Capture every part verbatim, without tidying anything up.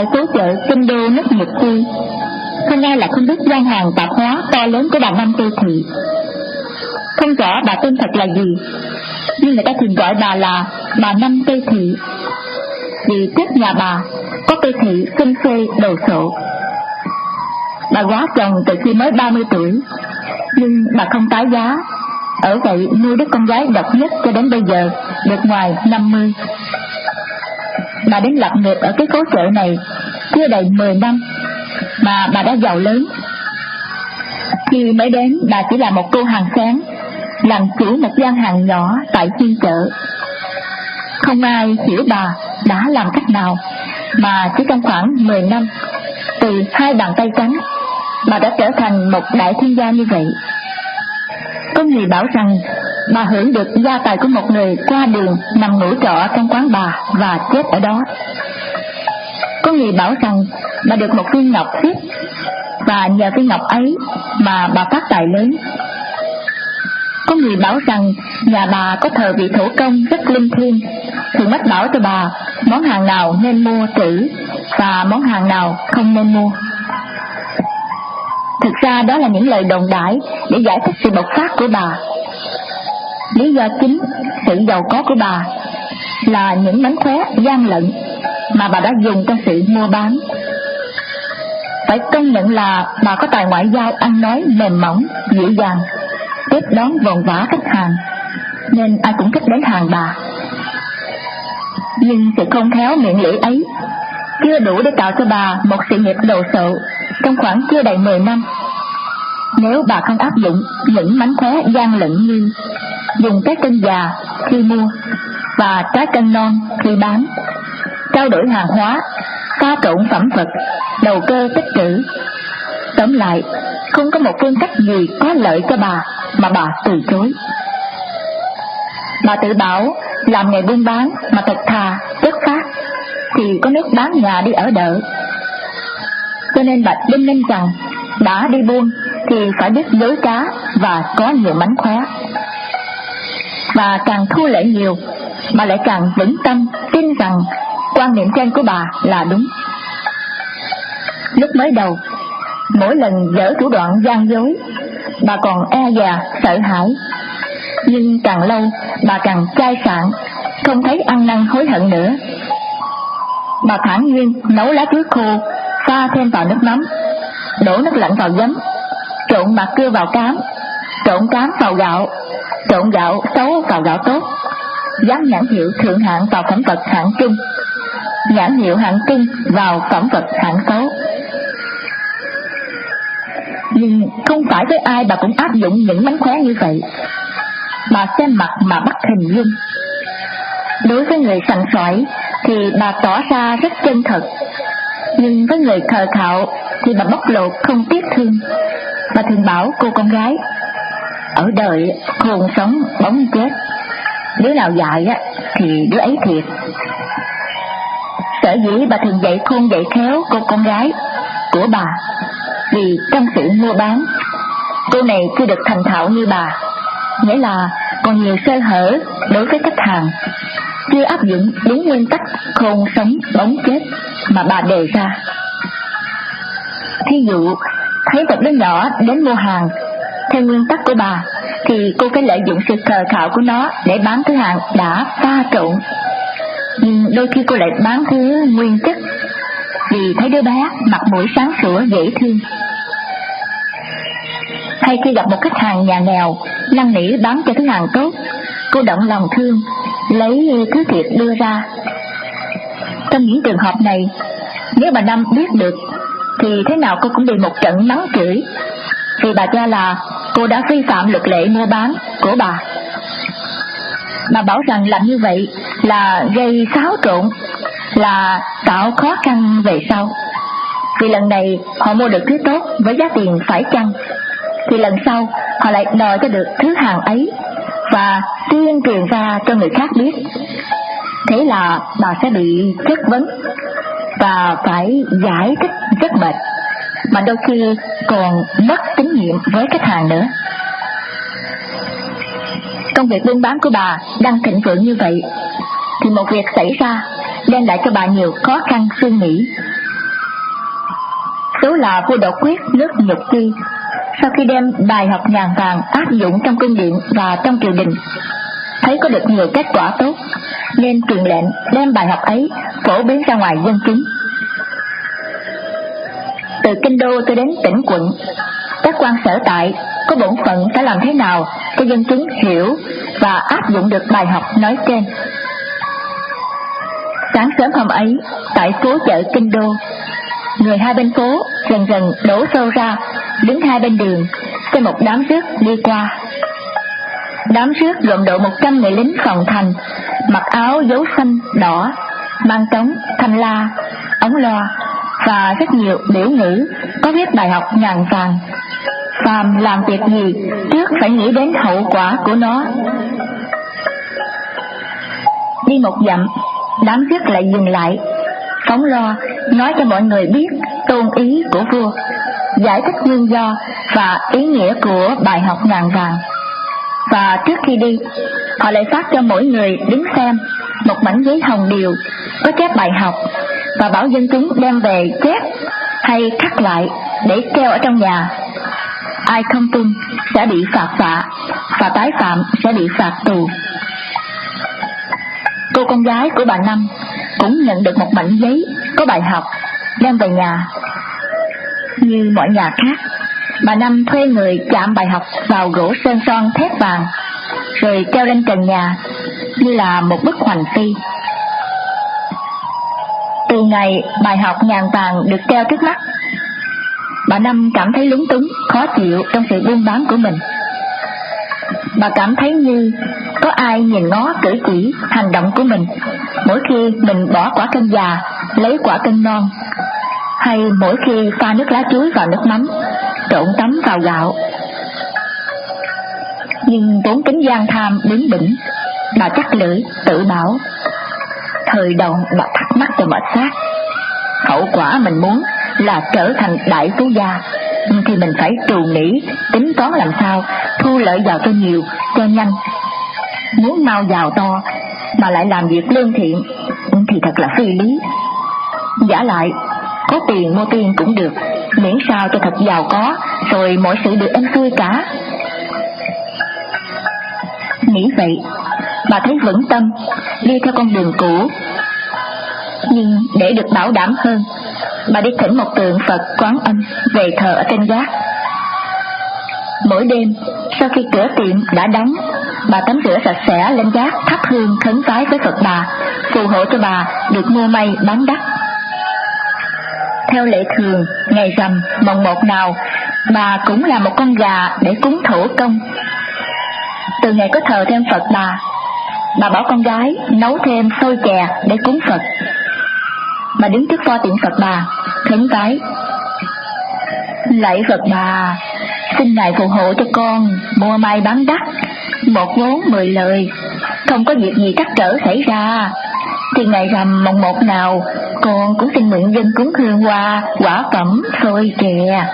tại phố chợ kinh đô nước Nhật Tây, không ai là không biết gian hàng tạp hóa to lớn của bà Năm Tây Thị. Không rõ bà tên thật là gì, nhưng người ta thường gọi bà là bà Năm Tây Thị, vì trước nhà bà có cây thị xinh xê đồ sộ. Bà quá chồng từ khi mới ba mươi tuổi, nhưng bà không tái giá, ở vậy nuôi đứa con gái độc nhất cho đến bây giờ được ngoài năm mươi. Bà đến lập nghiệp ở cái phố chợ này chưa đầy mười năm mà bà đã giàu lớn. Khi mới đến, bà chỉ là một cô hàng xén, làm chủ một gian hàng nhỏ tại phiên chợ. Không ai hiểu bà đã làm cách nào mà chỉ trong khoảng mười năm, từ hai bàn tay trắng, bà đã trở thành một đại thiên gia như vậy. Có người bảo rằng bà hưởng được gia tài của một người qua đường nằm ngủ trọ trong quán bà và chết ở đó. Có người bảo rằng bà được một viên ngọc xiết, và nhờ viên ngọc ấy mà bà phát tài lớn. Có người bảo rằng nhà bà có thờ vị thổ công rất linh thiêng, thường mách bảo cho bà món hàng nào nên mua trữ và món hàng nào không nên mua. Thực ra đó là những lời đồn đại để giải thích sự bộc phát của bà. Lý do chính sự giàu có của bà là những mánh khóe gian lận mà bà đã dùng trong sự mua bán. Phải công nhận là bà có tài ngoại giao ăn nói mềm mỏng, dịu dàng, tiếp đón vồn vã khách hàng, nên ai cũng thích đến hàng bà. Nhưng sự khôn khéo miệng lưỡi ấy chưa đủ để tạo cho bà một sự nghiệp đồ sộ trong khoảng chưa đầy mười năm. Nếu bà không áp dụng những mánh khóe gian lận như dùng trái cân già khi mua và trái cân non khi bán, trao đổi hàng hóa, pha trộn phẩm vật, đầu cơ tích trữ, tóm lại không có một phương cách gì có lợi cho bà mà bà từ chối. Bà tự bảo làm nghề buôn bán mà thật thà, chất phác thì có nước bán nhà đi ở đỡ. Cho nên bà đinh ninh rằng đã đi buôn thì phải biết dối trá và có nhiều mánh khóe. Và càng thu lợi nhiều, bà lại càng vững tâm tin rằng quan niệm trên của bà là đúng. Lúc mới đầu, mỗi lần dở thủ đoạn gian dối, bà còn e dè sợ hãi. Nhưng càng lâu bà càng chai sạn, không thấy ăn năn hối hận nữa. Bà thản nhiên nấu lá chuối khô, pha thêm vào nước mắm, đổ nước lạnh vào giấm, trộn mặt cưa vào cám, trộn cám vào gạo, trộn gạo xấu vào gạo tốt, dán nhãn hiệu thượng hạng vào phẩm vật hạng trung, nhãn hiệu hạng trung vào phẩm vật hạng xấu. Nhưng không phải với ai bà cũng áp dụng những mánh khóe như vậy. Bà xem mặt mà bắt hình dung. Đối với người sành sỏi thì bà tỏ ra rất chân thật, nhưng với người khờ khạo thì bà bóc lột không tiếc thương. Bà thường bảo cô con gái: ở đời khôn sống bóng chết, đứa nào dại á thì đứa ấy thiệt. Sở dĩ bà thường dạy khôn dạy khéo cô con gái của bà, vì trong sự mua bán, cô này chưa được thành thạo như bà, nghĩa là còn nhiều sơ hở đối với khách hàng, chưa áp dụng đúng nguyên tắc khôn sống bóng chết mà bà đề ra. Thí dụ, thấy một đứa nhỏ đến mua hàng, theo nguyên tắc của bà thì cô phải lợi dụng sự khờ khạo của nó để bán thứ hàng đã pha trộn. Nhưng đôi khi cô lại bán thứ nguyên chất, vì thấy đứa bé mặt mũi sáng sủa dễ thương. Hay khi gặp một khách hàng nhà nghèo năn nỉ bán cho thứ hàng tốt, cô động lòng thương lấy thứ thiệt đưa ra. Trong những trường hợp này, nếu bà Năm biết được thì thế nào cô cũng bị một trận mắng chửi, vì bà cho là cô đã vi phạm luật lệ mua bán của bà. Bà bảo rằng làm như vậy là gây xáo trộn, là tạo khó khăn về sau. Vì lần này họ mua được thứ tốt với giá tiền phải chăng, thì lần sau họ lại đòi cho được thứ hàng ấy và tuyên truyền ra cho người khác biết. Thế là bà sẽ bị chất vấn và phải giải thích rất mệt, mà đôi khi còn mất tín nhiệm với khách hàng nữa. Công việc buôn bán của bà đang thịnh vượng như vậy, thì một việc xảy ra đem lại cho bà nhiều khó khăn suy nghĩ. số là vua đột quyết nước Nhục Chi, sau khi đem bài học ngàn vàng áp dụng trong cung điện và trong triều đình, thấy có được nhiều kết quả tốt, nên truyền lệnh đem bài học ấy phổ biến ra ngoài dân chúng. Từ kinh đô tôi đến tỉnh quận, các quan sở tại có bổn phận phải làm thế nào cho dân chúng hiểu và áp dụng được bài học nói trên. Sáng sớm hôm ấy, tại phố chợ kinh đô, người hai bên phố dần dần đổ xô ra, đứng hai bên đường, xem một đám rước đi qua. Đám rước gồm độ một trăm người lính phòng thành, mặc áo dấu xanh đỏ, mang trống, thanh la, ống loa và rất nhiều biểu ngữ có viết bài học ngàn vàng. Phàm làm việc gì trước phải nghĩ đến hậu quả của nó. Đi một dặm, đám rước lại dừng lại, phóng loa nói cho mọi người biết tôn ý của vua, giải thích nguyên do và ý nghĩa của bài học ngàn vàng. Và trước khi đi, họ lại phát cho mỗi người đứng xem một mảnh giấy hồng điều có chép bài học, và bảo dân chúng đem về chép hay khắc lại để treo ở trong nhà. Ai không tuân sẽ bị phạt vạ, và tái phạm sẽ bị phạt tù. Cô con gái của bà Năm cũng nhận được một mảnh giấy có bài học, đem về nhà. Như mọi nhà khác, bà Năm thuê người chạm bài học vào gỗ sơn son thép vàng, rồi treo lên trần nhà như là một bức hoành phi. Từ ngày bài học ngàn vàng được treo trước mắt, bà Năm cảm thấy lúng túng, khó chịu trong sự buôn bán của mình. Bà cảm thấy như có ai nhìn ngó cử chỉ, hành động của mình mỗi khi mình bỏ quả cân già lấy quả cân non, hay mỗi khi pha nước lá chuối vào nước mắm, trộn tấm vào gạo. Nhưng vốn tính gian tham bướng bỉnh, bà chắc lưỡi tự bảo: thời đầu bà thắc mắc cho mệt xác, hậu quả mình muốn là trở thành đại phú gia, thì mình phải trù nghĩ tính toán làm sao thu lợi vào cho nhiều, cho nhanh. Muốn mau giàu to mà lại làm việc lương thiện thì thật là phi lý. Giả lại có tiền mua tiền cũng được, miễn sao cho thật giàu có, rồi mọi sự được êm xuôi cả. Nghĩ vậy, bà thấy vững tâm đi theo con đường cũ. Nhưng để được bảo đảm hơn, bà đi thỉnh một tượng Phật Quán Âm về thờ ở trên gác. Mỗi đêm sau khi cửa tiệm đã đóng, bà tắm rửa sạch sẽ lên gác thắp hương khấn vái với Phật bà, phù hộ cho bà được mua may bán đắt. Theo lệ thường, ngày rằm mồng một nào, bà cũng làm một con gà để cúng thổ công. Từ ngày có thờ thêm Phật bà, bà bảo con gái nấu thêm xôi chè để cúng Phật. Bà đứng trước pho tượng Phật bà, khấn vái: lạy Phật bà, xin Ngài phù hộ cho con mua may bán đắt, một vốn mười lời, không có việc gì trắc trở xảy ra. Thì ngày rằm mồng một nào, con cũng xin nguyện dân cúng hương hoa, quả phẩm, xôi chè.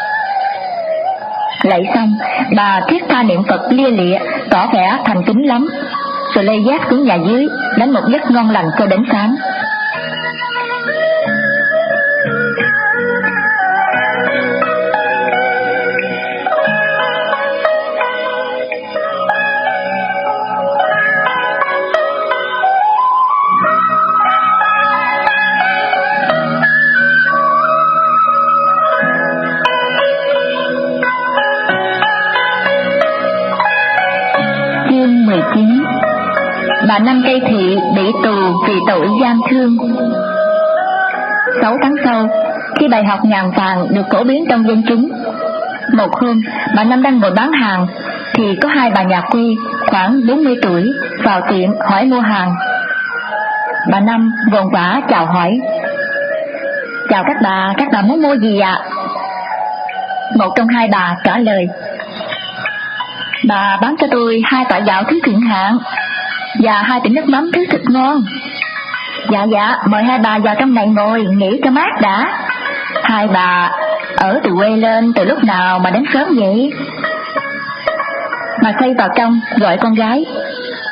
Lạy xong, bà thiết tha niệm Phật lia lịa, tỏ vẻ thành kính lắm, rồi lê dép xuống nhà dưới, đánh một giấc ngon lành cho đến sáng. Bà Năm Cây Thị bị tù vì tội gian thương. Sáu tháng sau, khi bài học ngàn vàng được phổ biến trong dân chúng, một hôm bà Năm đang ngồi bán hàng, thì có hai bà nhà quê khoảng bốn mươi tuổi vào tiệm hỏi mua hàng. Bà Năm vội vã chào hỏi: chào các bà, các bà muốn mua gì ạ? Một trong hai bà trả lời: bà bán cho tôi hai tạ gạo thứ thượng hạng và hai tỉ nước mắm thứ thịt ngon. Dạ dạ, mời hai bà vào trong này ngồi nghỉ cho mát đã. Hai bà ở từ quê lên từ lúc nào mà đến sớm vậy? Bà xây vào trong gọi con gái: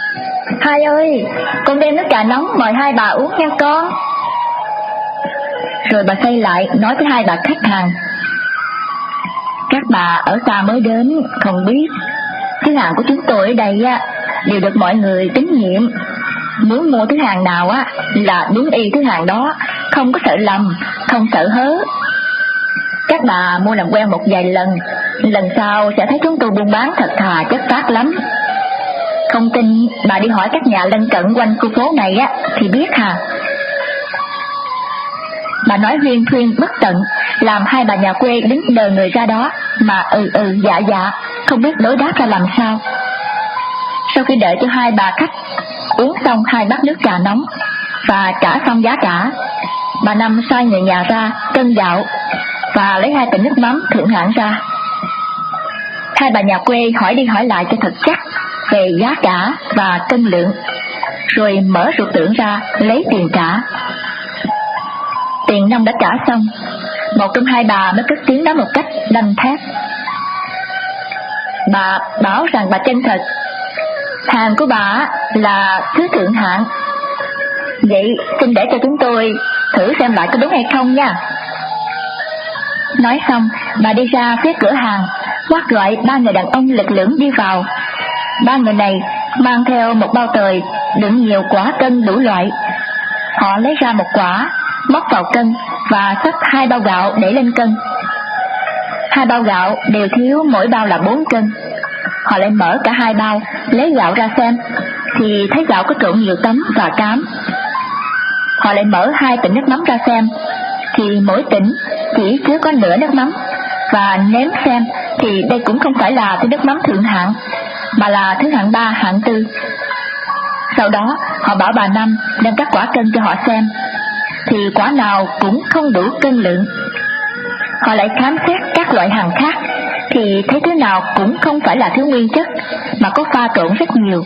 hai ơi, con đem nước trà nóng mời hai bà uống nha con. Rồi bà xoay lại nói với hai bà khách hàng: các bà ở xa mới đến, không biết thứ hàng của chúng tôi ở đây á đều được mọi người tín nhiệm. Muốn mua thứ hàng nào á là đúng y thứ hàng đó, không có sợ lầm, không sợ hớ. Các bà mua làm quen một vài lần, lần sau sẽ thấy chúng tôi buôn bán thật thà chất phác lắm. Không tin bà đi hỏi các nhà lân cận quanh khu phố này á thì biết hà. Bà nói huyên thuyên bất tận, làm hai bà nhà quê đứng đờ người ra đó mà ừ ừ dạ dạ, không biết đối đáp ra làm sao. Sau khi đợi cho hai bà khách uống xong hai bát nước trà nóng và trả xong giá cả, bà Năm sai người nhà ra cân gạo và lấy hai bình nước mắm thượng hạng ra. Hai bà nhà quê hỏi đi hỏi lại cho thật chắc về giá cả và cân lượng, rồi mở sổ tưởng ra lấy tiền trả. Tiền nông đã trả xong, một trong hai bà mới cất tiếng nói một cách đanh thép: bà bảo rằng bà chân thật, hàng của bà là thứ thượng hạng. Vậy xin để cho chúng tôi thử xem lại có đúng hay không nha. Nói xong, bà đi ra phía cửa hàng, quát gọi ba người đàn ông lực lưỡng đi vào. Ba người này mang theo một bao tời đựng nhiều quả cân đủ loại. Họ lấy ra một quả, móc vào cân và xách hai bao gạo để lên cân. Hai bao gạo đều thiếu mỗi bao là bốn cân. Họ lại mở cả hai bao, lấy gạo ra xem, thì thấy gạo có trộn nhiều tấm và cám. Họ lại mở hai tịnh nước mắm ra xem, thì mỗi tịnh chỉ chứa có nửa nước mắm, và nếm xem thì đây cũng không phải là thứ nước mắm thượng hạng, mà là thứ hạng ba, hạng tư. Sau đó họ bảo bà Năm đem các quả cân cho họ xem, thì quả nào cũng không đủ cân lượng. Họ lại khám xét các loại hàng khác, thì thấy thứ nào cũng không phải là thứ nguyên chất, mà có pha trộn rất nhiều.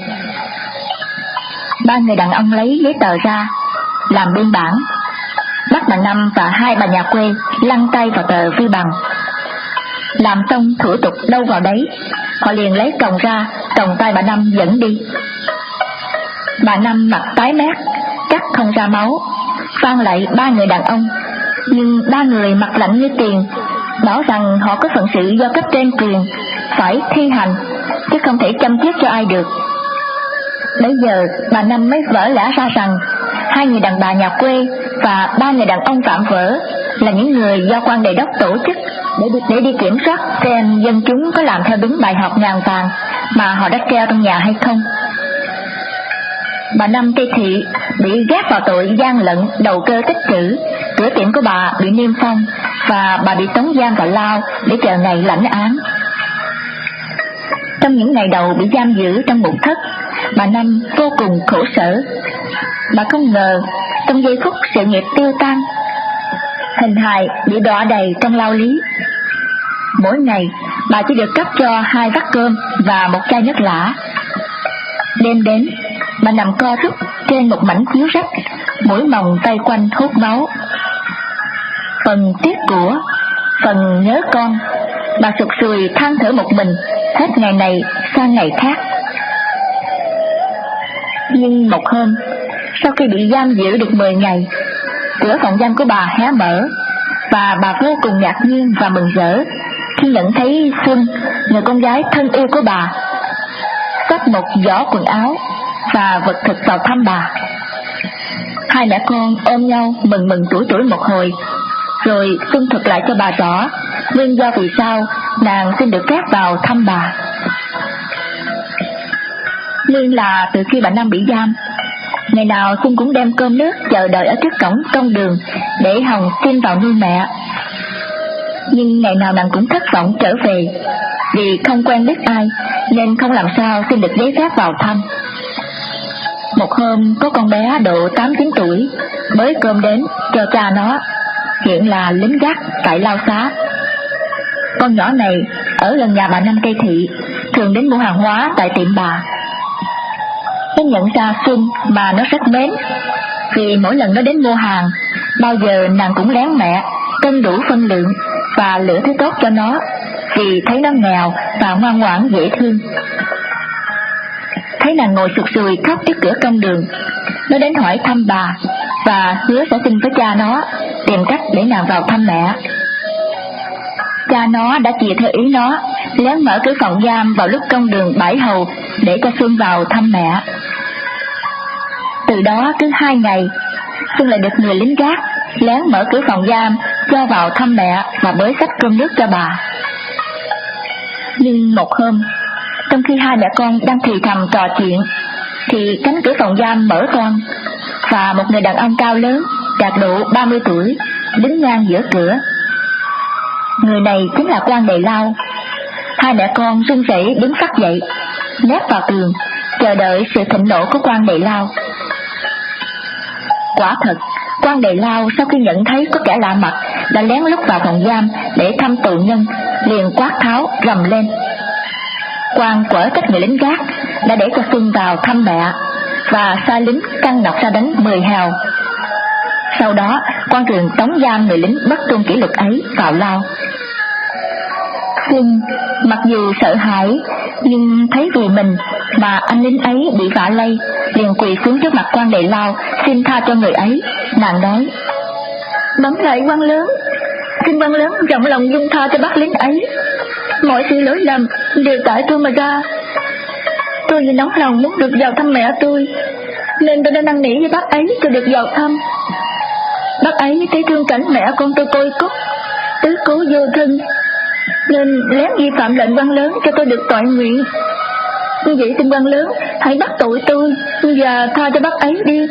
Ba người đàn ông lấy giấy tờ ra làm biên bản, bắt bà Năm và hai bà nhà quê lăn tay vào tờ vi bằng. Làm xong thủ tục đâu vào đấy, họ liền lấy còng ra còng tay bà Năm dẫn đi. Bà Năm mặt tái mét, cắt không ra máu, van lại ba người đàn ông, nhưng ba người mặt lạnh như tiền, bảo rằng họ có phận sự do cấp trên truyền, phải thi hành, chứ không thể chăm chết cho ai được. Bây giờ bà Năm mới vỡ lẽ ra rằng hai người đàn bà nhà quê và ba người đàn ông phạm vỡ là những người do quan đề đốc tổ chức để đi, để đi kiểm soát xem dân chúng có làm theo đúng bài học ngàn vàng mà họ đã treo trong nhà hay không. Bà Năm cây thị bị gác vào tội gian lận đầu cơ tích trữ, cửa tiệm của bà bị niêm phong và bà bị tống giam vào lao để chờ ngày lãnh án. Trong những ngày đầu bị giam giữ trong ngục thất, bà Năm vô cùng khổ sở. Bà không ngờ trong giây phút sự nghiệp tiêu tan, hình hài bị đọa đầy trong lao lý. Mỗi ngày bà chỉ được cấp cho hai bát cơm và một chai nước lã. Đêm đến, bà nằm co rúm trên một mảnh chiếu rách, mũi mồng tay quanh hút máu. Phần tiếc của, phần nhớ con, bà sụt sùi than thở một mình, hết ngày này sang ngày khác. Nhưng một hôm, sau khi bị giam giữ được mười ngày, cửa phòng giam của bà hé mở, và bà vô cùng ngạc nhiên và mừng rỡ khi nhận thấy Xuân, người con gái thân yêu của bà, xách một giỏ quần áo và vật thực vào thăm bà. Hai mẹ con ôm nhau mừng mừng tuổi tuổi một hồi, rồi Xuân thuật lại cho bà rõ nguyên do vì sao nàng xin được phép vào thăm bà. Nguyên là từ khi bà Năm bị giam, ngày nào Xuân cũng đem cơm nước chờ đợi ở trước cổng công đường để Hồng xin vào nuôi mẹ. Nhưng ngày nào nàng cũng thất vọng trở về, vì không quen biết ai nên không làm sao xin được giấy phép vào thăm. Một hôm có con bé độ tám chín tuổi bới cơm đến cho cha nó, hiện là lính gác tại lao xá. Con nhỏ này ở gần nhà bà Năm cây thị, thường đến mua hàng hóa tại tiệm bà. Nó nhận ra Xuân mà nó rất mến, vì mỗi lần nó đến mua hàng, bao giờ nàng cũng lén mẹ cân đủ phân lượng và lựa thứ tốt cho nó, vì thấy nó nghèo và ngoan ngoãn dễ thương. Thấy nàng ngồi sụt sùi khóc trước cửa công đường, nó đến hỏi thăm bà, và hứa sẽ xin với cha nó tìm cách để nàng vào thăm mẹ. Cha nó đã chìa theo ý nó, lén mở cửa phòng giam vào lúc công đường bãi hầu để cho Xuân vào thăm mẹ. Từ đó cứ hai ngày, Xuân lại được người lính gác lén mở cửa phòng giam cho vào thăm mẹ và bới xách cơm nước cho bà. Nhưng một hôm, trong khi hai mẹ con đang thì thầm trò chuyện, thì cánh cửa phòng giam mở toang và một người đàn ông cao lớn, đạt độ ba mươi tuổi, đứng ngang giữa cửa. Người này chính là quan Đề Lao. Hai mẹ con run rẩy đứng phắt dậy, nép vào tường, chờ đợi sự thịnh nộ của quan Đề Lao. Quả thật, quan Đề Lao sau khi nhận thấy có kẻ lạ mặt đã lén lút vào phòng giam để thăm tù nhân, liền quát tháo rầm lên. Quan quở trách người lính gác đã để cho Xuân vào thăm mẹ và sai lính căng nọc ra đánh mười hào. Sau đó, quan trường tống giam người lính bất tuân kỷ luật ấy vào lao. Xuân mặc dù sợ hãi, nhưng thấy vì mình mà anh lính ấy bị vạ lây, liền quỳ xuống trước mặt quan Đề Lao xin tha cho người ấy. Nàng nói: "Bẩm lại quan lớn, xin quan lớn rộng lòng dung tha cho bác lính ấy. Mọi sự lỗi lầm đều tại tôi mà ra. Tôi vì nóng lòng muốn được vào thăm mẹ tôi, nên tôi đã năn nỉ với bác ấy cho được vào thăm. Bác ấy thấy thương cảnh mẹ con tôi côi cút, tứ cố vô thân, nên lén vi phạm lệnh quan lớn cho tôi được toại nguyện. Như vậy xin quan lớn hãy bắt tội tôi và tha cho bác ấy đi."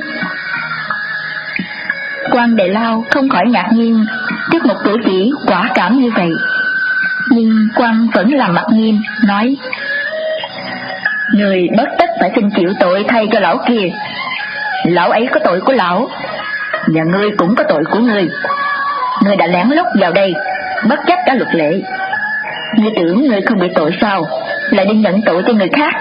Quan Đề Lao không khỏi ngạc nhiên trước một cử chỉ quả cảm như vậy, nhưng quan vẫn làm mặt nghiêm, nói: "Người bất tất phải xin chịu tội thay cho lão kia. Lão ấy có tội của lão, và ngươi cũng có tội của ngươi. Ngươi đã lén lút vào đây, bất chấp cả luật lệ. Ngươi tưởng ngươi không bị tội sao, lại đi nhận tội cho người khác?"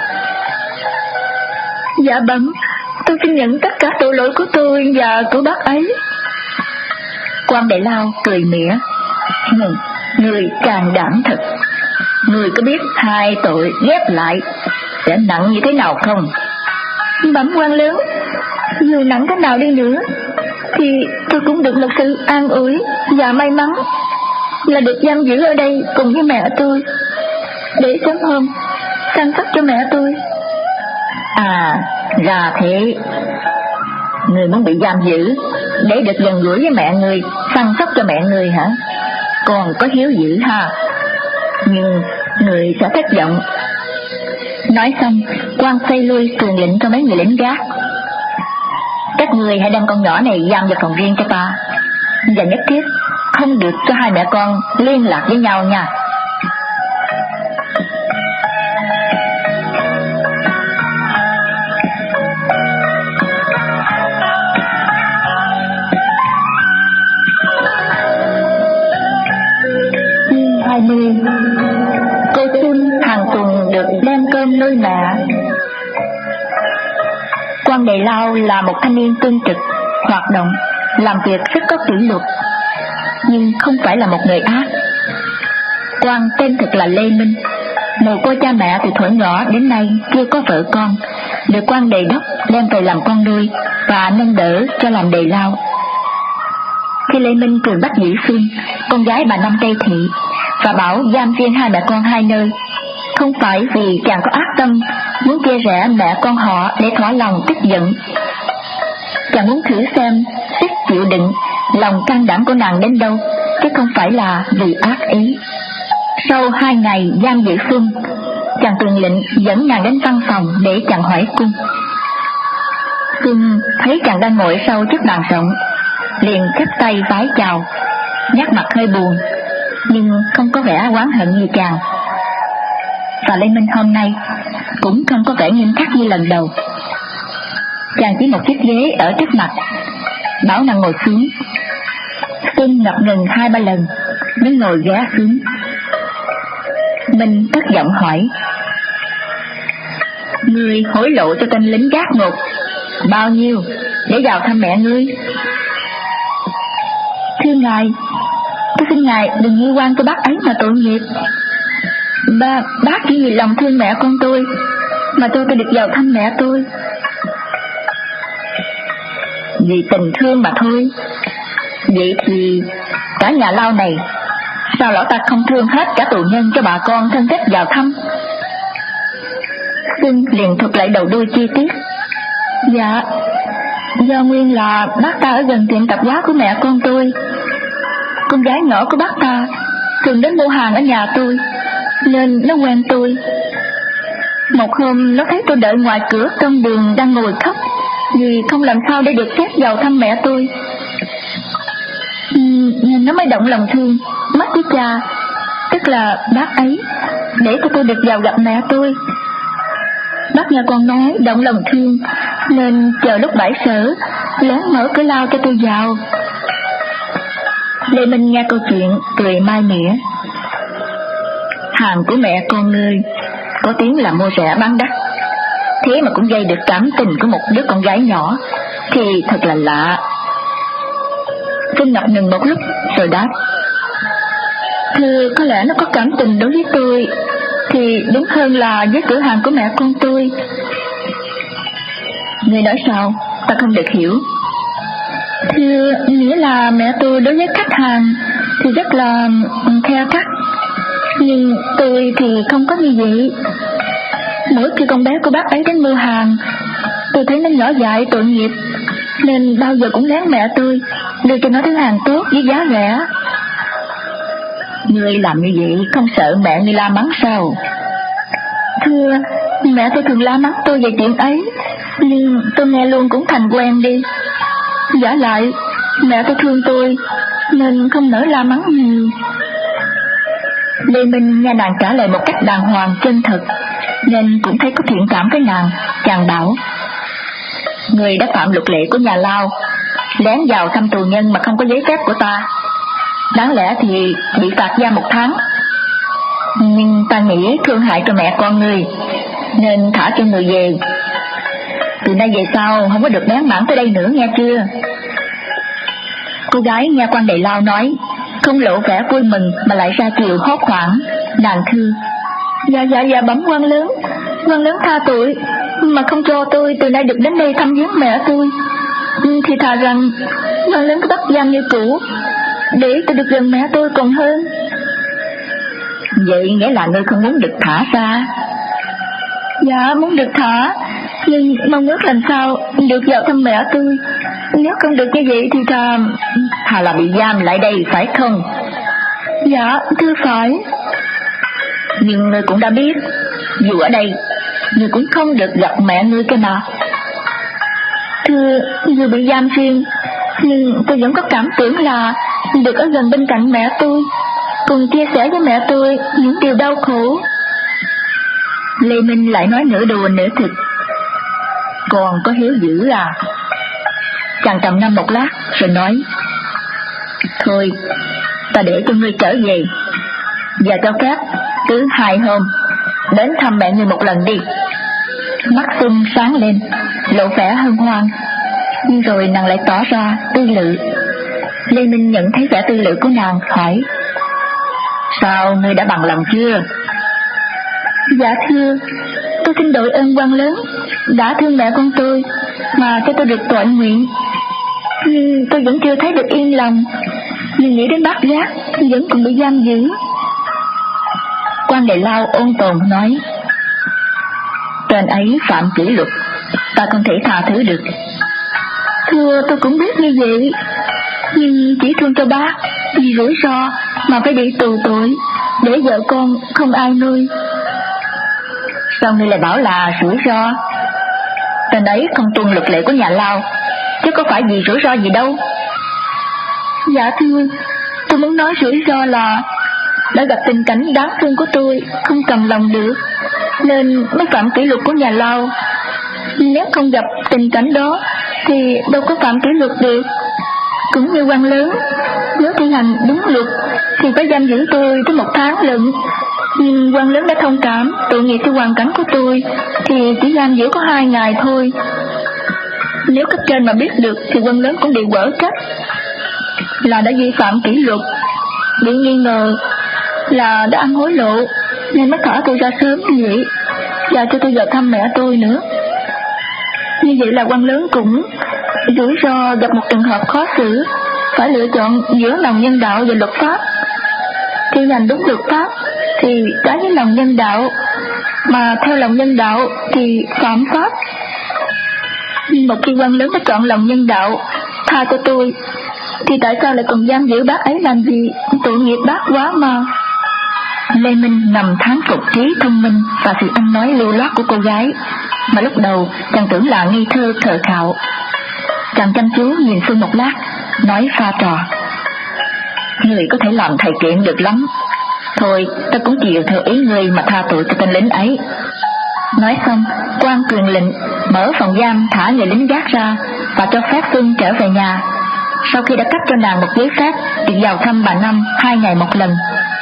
"Dạ bẩm, tôi xin nhận tất cả tội lỗi của tôi và của bác ấy." Quan Đề Lao cười mỉa: "Ngươi can đảm thật. Ngươi có biết hai tội ghép lại sẽ nặng như thế nào không?" "Bẩm quan lớn, dù nặng thế nào đi nữa thì tôi cũng được một sự an ủi và may mắn là được giam giữ ở đây cùng với mẹ tôi, để sớm hôm chăm sóc cho mẹ tôi." "À, ra thế. Người muốn bị giam giữ để được gần gũi với mẹ người, săn sóc cho mẹ người hả? Còn có hiếu dữ ha. Nhưng người sẽ thất vọng." Nói xong, quan xây lui truyền lệnh cho mấy người lính gác: "Các người hãy đem con nhỏ này giam vào phòng riêng cho ta, và nhất thiết không được cho hai mẹ con liên lạc với nhau nha." hai mươi. Cô Xuân hàng tuần được đem cơm nuôi mẹ. Quan Đề Lao là một thanh niên cương trực, hoạt động, làm việc rất có kỷ luật, nhưng không phải là một người ác. Quan tên thực là Lê Minh, mồ côi cha mẹ từ thuở nhỏ đến nay chưa có vợ con, được quan Đề Đốc đem về làm con nuôi và nâng đỡ cho làm Đề Lao. Khi Lê Minh thường bắt Dĩ Xuân, con gái bà Năm Tây Thị, và bảo giam riêng hai mẹ con hai nơi, không phải vì chàng có ác tâm muốn chia rẽ mẹ con họ để thỏa lòng tức giận. Chàng muốn thử xem sức chịu đựng, lòng can đảm của nàng đến đâu, chứ không phải là vì ác ý. Sau hai ngày giam giữ Xuân, chàng truyền lệnh dẫn nàng đến văn phòng để chàng hỏi cung. Xuân thấy chàng đang ngồi sau chiếc bàn rộng, liền chắp tay vái chào, nét mặt hơi buồn, nhưng không có vẻ oán hận như chàng. Và Lê Minh hôm nay cũng không có vẻ nghiêm khắc như lần đầu. Chàng chỉ một chiếc ghế ở trước mặt, bảo nàng ngồi xuống. Xuân ngập ngừng hai ba lần mới ngồi ghé xuống. Minh thất vọng hỏi: "Ngươi hối lộ cho tên lính gác ngục bao nhiêu để vào thăm mẹ ngươi?" "Thưa ngài, tôi xin ngài đừng nghi oan cho bác ấy mà tội nghiệp. Ba, bác chỉ vì lòng thương mẹ con tôi mà tôi tôi được vào thăm mẹ tôi." vì tình thương mà thôi. Vậy thì cả nhà lao này, sao lão ta không thương hết cả tù nhân cho bà con thân thích vào thăm? Xuân liền thuật lại đầu đuôi chi tiết. Dạ, do nguyên là bác ta ở gần tiệm tạp hóa của mẹ con tôi. Con gái nhỏ của bác ta thường đến mua hàng ở nhà tôi, nên nó quen tôi. Một hôm nó thấy tôi đợi ngoài cửa trong đường đang ngồi khóc vì không làm sao để được phép vào thăm mẹ tôi, nên nó mới động lòng thương mắt với cha, tức là bác ấy, để cho tôi được vào gặp mẹ tôi. Bác nghe con nói động lòng thương nên chờ lúc bãi sở lén mở cửa lao cho tôi vào. Lê Minh nghe câu chuyện cười mai mỉa. Hàng của mẹ con ngươi có tiếng là mua rẻ bán đắt, thế mà cũng gây được cảm tình của một đứa con gái nhỏ thì thật là lạ. Phương ngập ngừng một lúc rồi đáp. Thưa, có lẽ nó có cảm tình đối với tôi thì đúng hơn là với cửa hàng của mẹ con tôi. Người nói sao? Ta không được hiểu. Thưa, nghĩa là mẹ tôi đối với khách hàng thì rất là khe khắt, nhưng tôi thì không có như vậy. Mỗi khi con bé của bác ấy đến mua hàng, tôi thấy nó nhỏ dại tội nghiệp, nên bao giờ cũng lén mẹ tôi đưa cho nó thứ hàng tốt với giá rẻ. Ngươi làm như vậy không sợ mẹ ngươi la mắng sao? Thưa, mẹ tôi thường la mắng tôi về chuyện ấy, nhưng tôi nghe luôn cũng thành quen đi. Giả lại mẹ tôi thương tôi nên không nỡ la mắng nhiều. Lê Minh nghe nàng trả lời một cách đàng hoàng chân thật nên cũng thấy có thiện cảm với nàng. Chàng bảo: Người đã phạm luật lệ của nhà lao, lén vào thăm tù nhân mà không có giấy phép của ta, đáng lẽ thì bị phạt giam một tháng. Nhưng ta nghĩ thương hại cho mẹ con người nên thả cho người về. Từ nay về sau không có được bén mảng tới đây nữa, nghe chưa? Cô gái nghe quan đại lao nói, không lộ vẻ vui mừng mà lại ra chiều hốt hoảng. Nàng thưa: Dạ dạ dạ bẩm quan lớn, quan lớn tha tội, mà không cho tôi từ nay được đến đây thăm viếng mẹ tôi, thì thà rằng quan lớn cứ bắt giam như cũ, để tôi được gần mẹ tôi còn hơn. Vậy nghĩa là ngươi không muốn được thả ra? Dạ muốn được thả, nhưng mong ước làm sao được vào thăm mẹ tôi. Nếu không được như vậy thì thà thà là bị giam lại đây, phải không? Dạ thưa phải. Nhưng ngươi cũng đã biết, dù ở đây ngươi cũng không được gặp mẹ ngươi cơ mà. Thưa, dù bị giam riêng, nhưng tôi vẫn có cảm tưởng là được ở gần bên cạnh mẹ tôi, cùng chia sẻ với mẹ tôi những điều đau khổ. Lê Minh lại nói nửa đùa nửa thực: Còn có hiếu dữ à? Chàng trầm ngâm một lát rồi nói: Thôi, ta để cho ngươi trở về, và cho phép cứ hai hôm đến thăm mẹ ngươi một lần đi. Mắt Xuân sáng lên, lộ vẻ hân hoan, nhưng rồi nàng lại tỏ ra tư lự. Lê Minh nhận thấy vẻ tư lự của nàng, hỏi: Sao ngươi đã bằng lòng chưa? Dạ thưa, tôi xin đội ơn quan lớn đã thương mẹ con tôi mà cho tôi được toại nguyện, nhưng tôi vẫn chưa thấy được yên lòng, nhưng nghĩ đến bác giác vẫn còn bị giam giữ. Quan đại lao ôn tồn nói: Tên ấy phạm kỷ luật, ta không thể tha thứ được. Thưa, tôi cũng biết như vậy, nhưng chỉ thương cho bác vì rủi ro mà phải bị tù tội, để vợ con không ai nuôi. Sao ngươi lại bảo là rủi ro? Tên ấy không tuân luật lệ của nhà lao, chứ có phải vì rủi ro gì đâu. Dạ thưa, tôi muốn nói rủi ro là đã gặp tình cảnh đáng thương của tôi không cầm lòng được, nên mới phạm kỷ luật của nhà lao. Nếu không gặp tình cảnh đó thì đâu có phạm kỷ luật được. Cũng như quan lớn, nếu thi hành đúng luật thì phải giam giữ tôi tới một tháng lận, nhưng quan lớn đã thông cảm tội nghiệp cho hoàn cảnh của tôi thì chỉ giam giữ có hai ngày thôi. Nếu cấp trên mà biết được thì quan lớn cũng bị quở trách là đã vi phạm kỷ luật, bị nghi ngờ là đã ăn hối lộ, nên mới thả tôi ra sớm như vậy, và cho tôi vào thăm mẹ tôi nữa. Như vậy là quan lớn cũng rủi ro gặp một trường hợp khó xử, phải lựa chọn giữa lòng nhân đạo và luật pháp. Khi hành đúng luật pháp thì trái với lòng nhân đạo, mà theo lòng nhân đạo thì phạm pháp. Một khi quan lớn đã chọn lòng nhân đạo, tha cho tôi, thì tại sao lại còn giam giữ bác ấy làm gì? Tội nghiệp bác quá mà. Lê Minh ngầm thán phục trí thông minh và sự ăn nói lưu loát của cô gái, mà lúc đầu chàng tưởng là ngây thơ khờ khạo. Chàng chăm chú nhìn Xuân một lát, nói pha trò: người có thể làm thầy kiện được lắm. Thôi, ta cũng chịu theo ý người mà tha tội cho tên lính ấy. Nói xong, quan truyền lệnh mở phòng giam thả người lính gác ra và cho phép Xuân trở về nhà, sau khi đã cấp cho nàng một giấy phép được vào thăm bà Năm hai ngày một lần.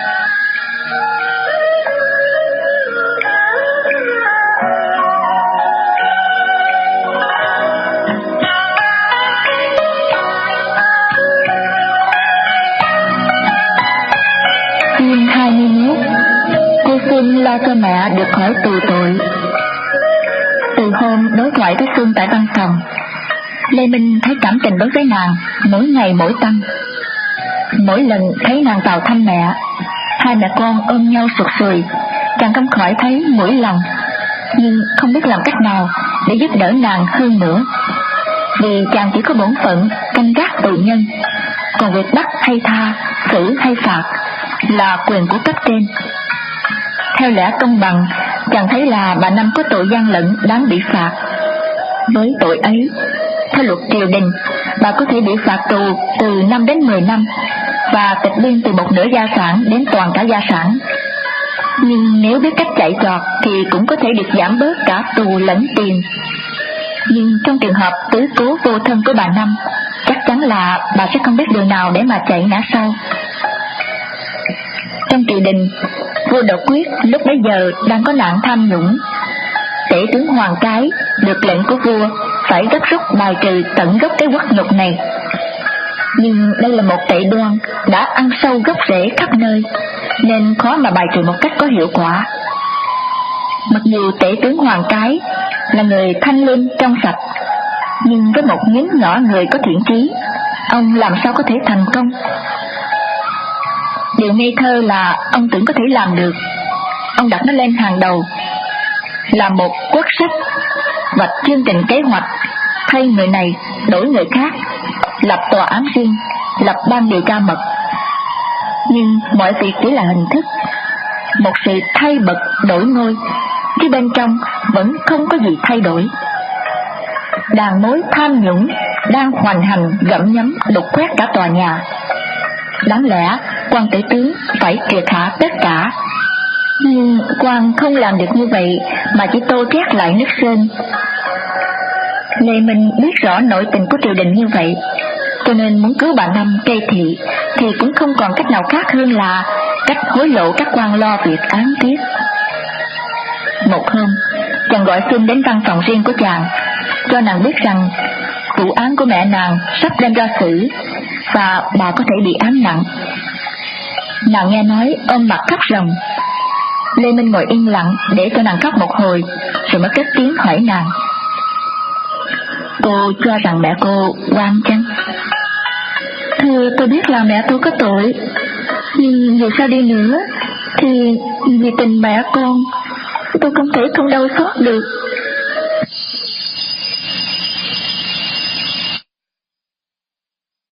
Chương hai mươi mốt. Cô Xuân lo cho mẹ được khỏi tù tội. Từ hôm đối thoại với Xuân tại văn phòng, Lê Minh thấy cảm tình đối với nàng mỗi ngày mỗi tăng. Mỗi lần thấy nàng vào thăm mẹ, hai mẹ con ôm nhau sụt sùi, chàng không khỏi thấy mũi lòng, nhưng không biết làm cách nào để giúp đỡ nàng hơn nữa, vì chàng chỉ có bổn phận canh gác tù nhân, còn việc bắt hay tha, xử hay phạt là quyền của cấp trên. Theo lẽ công bằng, chàng thấy là bà Năm có tội gian lận đáng bị phạt. Với tội ấy, theo luật triều đình, bà có thể bị phạt tù từ năm đến mười năm và tịch biên từ một nửa gia sản đến toàn cả gia sản. Nhưng nếu biết cách chạy trọt thì cũng có thể được giảm bớt cả tù lẫn tiền. Nhưng trong trường hợp tứ cố vô thân của bà Năm, chắc chắn là bà sẽ không biết đường nào để mà chạy ngã sau. Trong triều đình, vua Đột Quyết lúc bấy giờ đang có nạn tham nhũng. Tể tướng Hoàng Cái được lệnh của vua phải gấp rút bài trừ tận gốc cái uất nhục này. Nhưng đây là một tệ đoan đã ăn sâu gốc rễ khắp nơi, nên khó mà bài trừ một cách có hiệu quả. Mặc dù tể tướng Hoàng Cái là người thanh liêm trong sạch, nhưng với một nhánh nhỏ người có thiện trí, ông làm sao có thể thành công? Điều ngây thơ là ông tưởng có thể làm được. Ông đặt nó lên hàng đầu, làm một quốc sách, vạch chương trình kế hoạch, thay người này đổi người khác, lập tòa án riêng, lập ban điều tra mật. Nhưng mọi việc chỉ là hình thức, một sự thay bậc đổi ngôi, chứ bên trong vẫn không có gì thay đổi. Đàn mối tham nhũng đang hoành hành gặm nhấm đục khoét cả tòa nhà. Đáng lẽ quan tể tướng phải triệt hạ tất cả, nhưng quan không làm được như vậy mà chỉ tô trét lại nước sơn. Lê Minh biết rõ nội tình của triều đình như vậy, cho nên muốn cứu bà Năm cây thị thì cũng không còn cách nào khác hơn là cách hối lộ các quan lo việc án tiếp. Một hôm, chàng gọi Xuân đến văn phòng riêng của chàng, cho nàng biết rằng vụ án của mẹ nàng sắp đem ra xử và bà có thể bị án nặng. Nàng nghe nói ôm mặt khóc ròng. Lê Minh ngồi yên lặng để cho nàng khóc một hồi, rồi mới cất tiếng hỏi nàng: cô cho rằng mẹ cô oan chăng? Thưa, tôi biết là mẹ tôi có tội, nhưng dù sao đi nữa thì vì tình mẹ con, tôi không thể không đau xót được.